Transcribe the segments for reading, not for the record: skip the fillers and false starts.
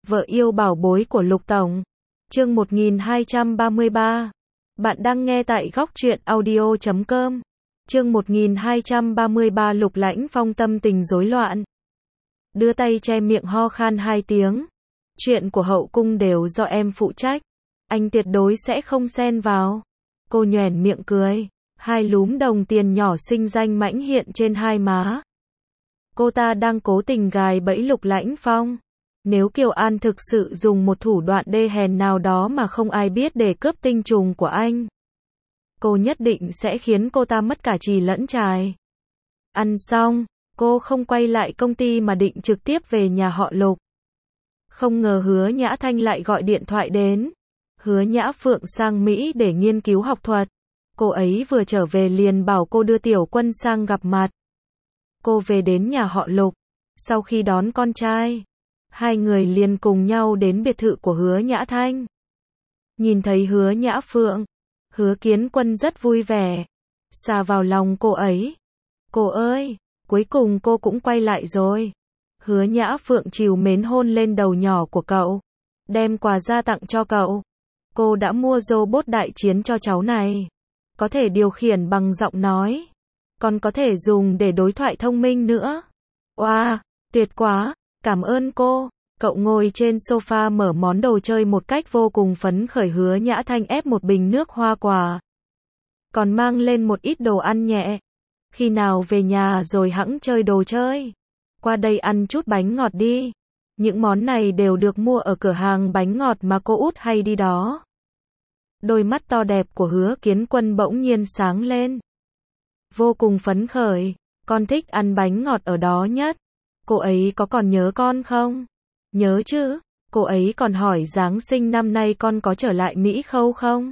Vợ yêu bảo bối của Lục Tổng. Chương 1233. Bạn đang nghe tại góc truyện audio.com. Chương 1233 Lục Lãnh Phong tâm tình rối loạn. Đưa tay che miệng ho khan 2 tiếng. Chuyện của hậu cung đều do em phụ trách. Anh tuyệt đối sẽ không xen vào. Cô nhoẻn miệng cười. 2 lúm đồng tiền nhỏ xinh danh mãnh hiện trên 2 má. Cô ta đang cố tình gài bẫy Lục Lãnh Phong. Nếu Kiều An thực sự dùng một thủ đoạn đê hèn nào đó mà không ai biết để cướp tinh trùng của anh, cô nhất định sẽ khiến cô ta mất cả trì lẫn trài. Ăn xong, cô không quay lại công ty mà định trực tiếp về nhà họ Lục. Không ngờ Hứa Nhã Thanh lại gọi điện thoại đến. Hứa Nhã Phượng sang Mỹ để nghiên cứu học thuật. Cô ấy vừa trở về liền bảo cô đưa Tiểu Quân sang gặp mặt. Cô về đến nhà họ Lục. Sau khi đón con trai, 2 người liền cùng nhau đến biệt thự của Hứa Nhã Thanh. Nhìn thấy Hứa Nhã Phượng, Hứa Kiến Quân rất vui vẻ, xà vào lòng cô ấy. Cô ơi, cuối cùng cô cũng quay lại rồi. Hứa Nhã Phượng trìu mến hôn lên đầu nhỏ của cậu, đem quà ra tặng cho cậu. Cô đã mua robot đại chiến cho cháu này, có thể điều khiển bằng giọng nói, còn có thể dùng để đối thoại thông minh nữa. Wow, tuyệt quá, cảm ơn cô. Cậu ngồi trên sofa mở món đồ chơi một cách vô cùng phấn khởi. Hứa Nhã Thanh ép một bình nước hoa quả, còn mang lên một ít đồ ăn nhẹ. Khi nào về nhà rồi hẵng chơi đồ chơi. Qua đây ăn chút bánh ngọt đi. Những món này đều được mua ở cửa hàng bánh ngọt mà cô út hay đi đó. Đôi mắt to đẹp của Hứa Kiến Quân bỗng nhiên sáng lên. Vô cùng phấn khởi, con thích ăn bánh ngọt ở đó nhất. Cô ấy có còn nhớ con không? Nhớ chứ, cô ấy còn hỏi Giáng sinh năm nay con có trở lại Mỹ Khâu không?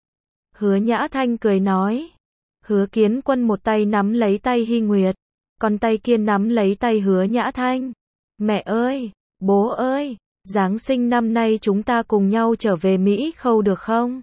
Hứa Nhã Thanh cười nói. Hứa Kiến Quân một tay nắm lấy tay Hy Nguyệt, còn tay kia nắm lấy tay Hứa Nhã Thanh. Mẹ ơi, bố ơi, Giáng sinh năm nay chúng ta cùng nhau trở về Mỹ Khâu được không?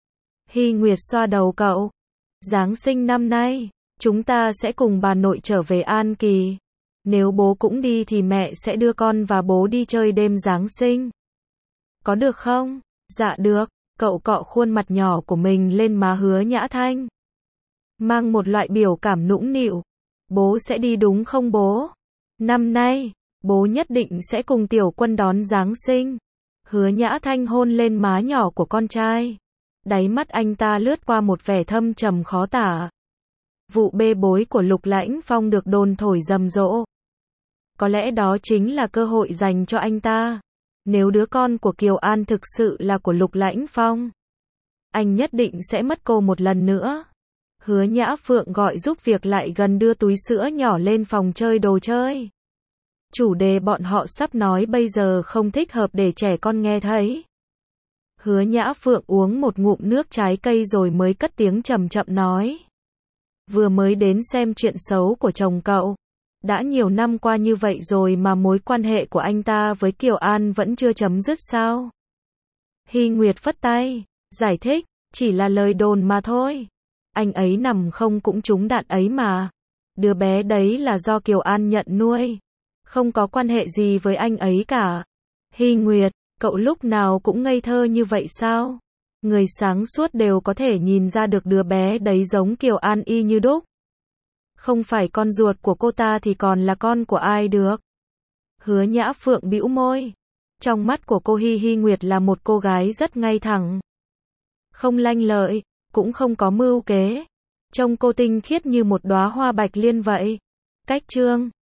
Hy Nguyệt xoa đầu cậu. Giáng sinh năm nay, chúng ta sẽ cùng bà nội trở về An Kỳ. Nếu bố cũng đi thì mẹ sẽ đưa con và bố đi chơi đêm Giáng sinh. Có được không? Dạ được. Cậu cọ khuôn mặt nhỏ của mình lên má Hứa Nhã Thanh, mang một loại biểu cảm nũng nịu. Bố sẽ đi đúng không bố? Năm nay, bố nhất định sẽ cùng Tiểu Quân đón Giáng sinh. Hứa Nhã Thanh hôn lên má nhỏ của con trai. Đáy mắt anh ta lướt qua một vẻ thâm trầm khó tả. Vụ bê bối của Lục Lãnh Phong được đồn thổi rầm rộ. Có lẽ đó chính là cơ hội dành cho anh ta. Nếu đứa con của Kiều An thực sự là của Lục Lãnh Phong, anh nhất định sẽ mất cô một lần nữa. Hứa Nhã Phượng gọi giúp việc lại gần đưa túi sữa nhỏ lên phòng chơi đồ chơi. Chủ đề bọn họ sắp nói bây giờ không thích hợp để trẻ con nghe thấy. Hứa Nhã Phượng uống một ngụm nước trái cây rồi mới cất tiếng chậm chậm nói. Vừa mới đến xem chuyện xấu của chồng cậu. Đã nhiều năm qua như vậy rồi mà mối quan hệ của anh ta với Kiều An vẫn chưa chấm dứt sao? Hy Nguyệt phất tay, giải thích, chỉ là lời đồn mà thôi. Anh ấy nằm không cũng trúng đạn ấy mà. Đứa bé đấy là do Kiều An nhận nuôi. Không có quan hệ gì với anh ấy cả. Hy Nguyệt, cậu lúc nào cũng ngây thơ như vậy sao? Người sáng suốt đều có thể nhìn ra được đứa bé đấy giống Kiều An y như đúc. Không phải con ruột của cô ta thì còn là con của ai được? Hứa Nhã Phượng bĩu môi. Trong mắt của cô Hy Nguyệt là một cô gái rất ngay thẳng. Không lanh lợi, cũng không có mưu kế. Trông cô tinh khiết như một đóa hoa bạch liên vậy. Cách chương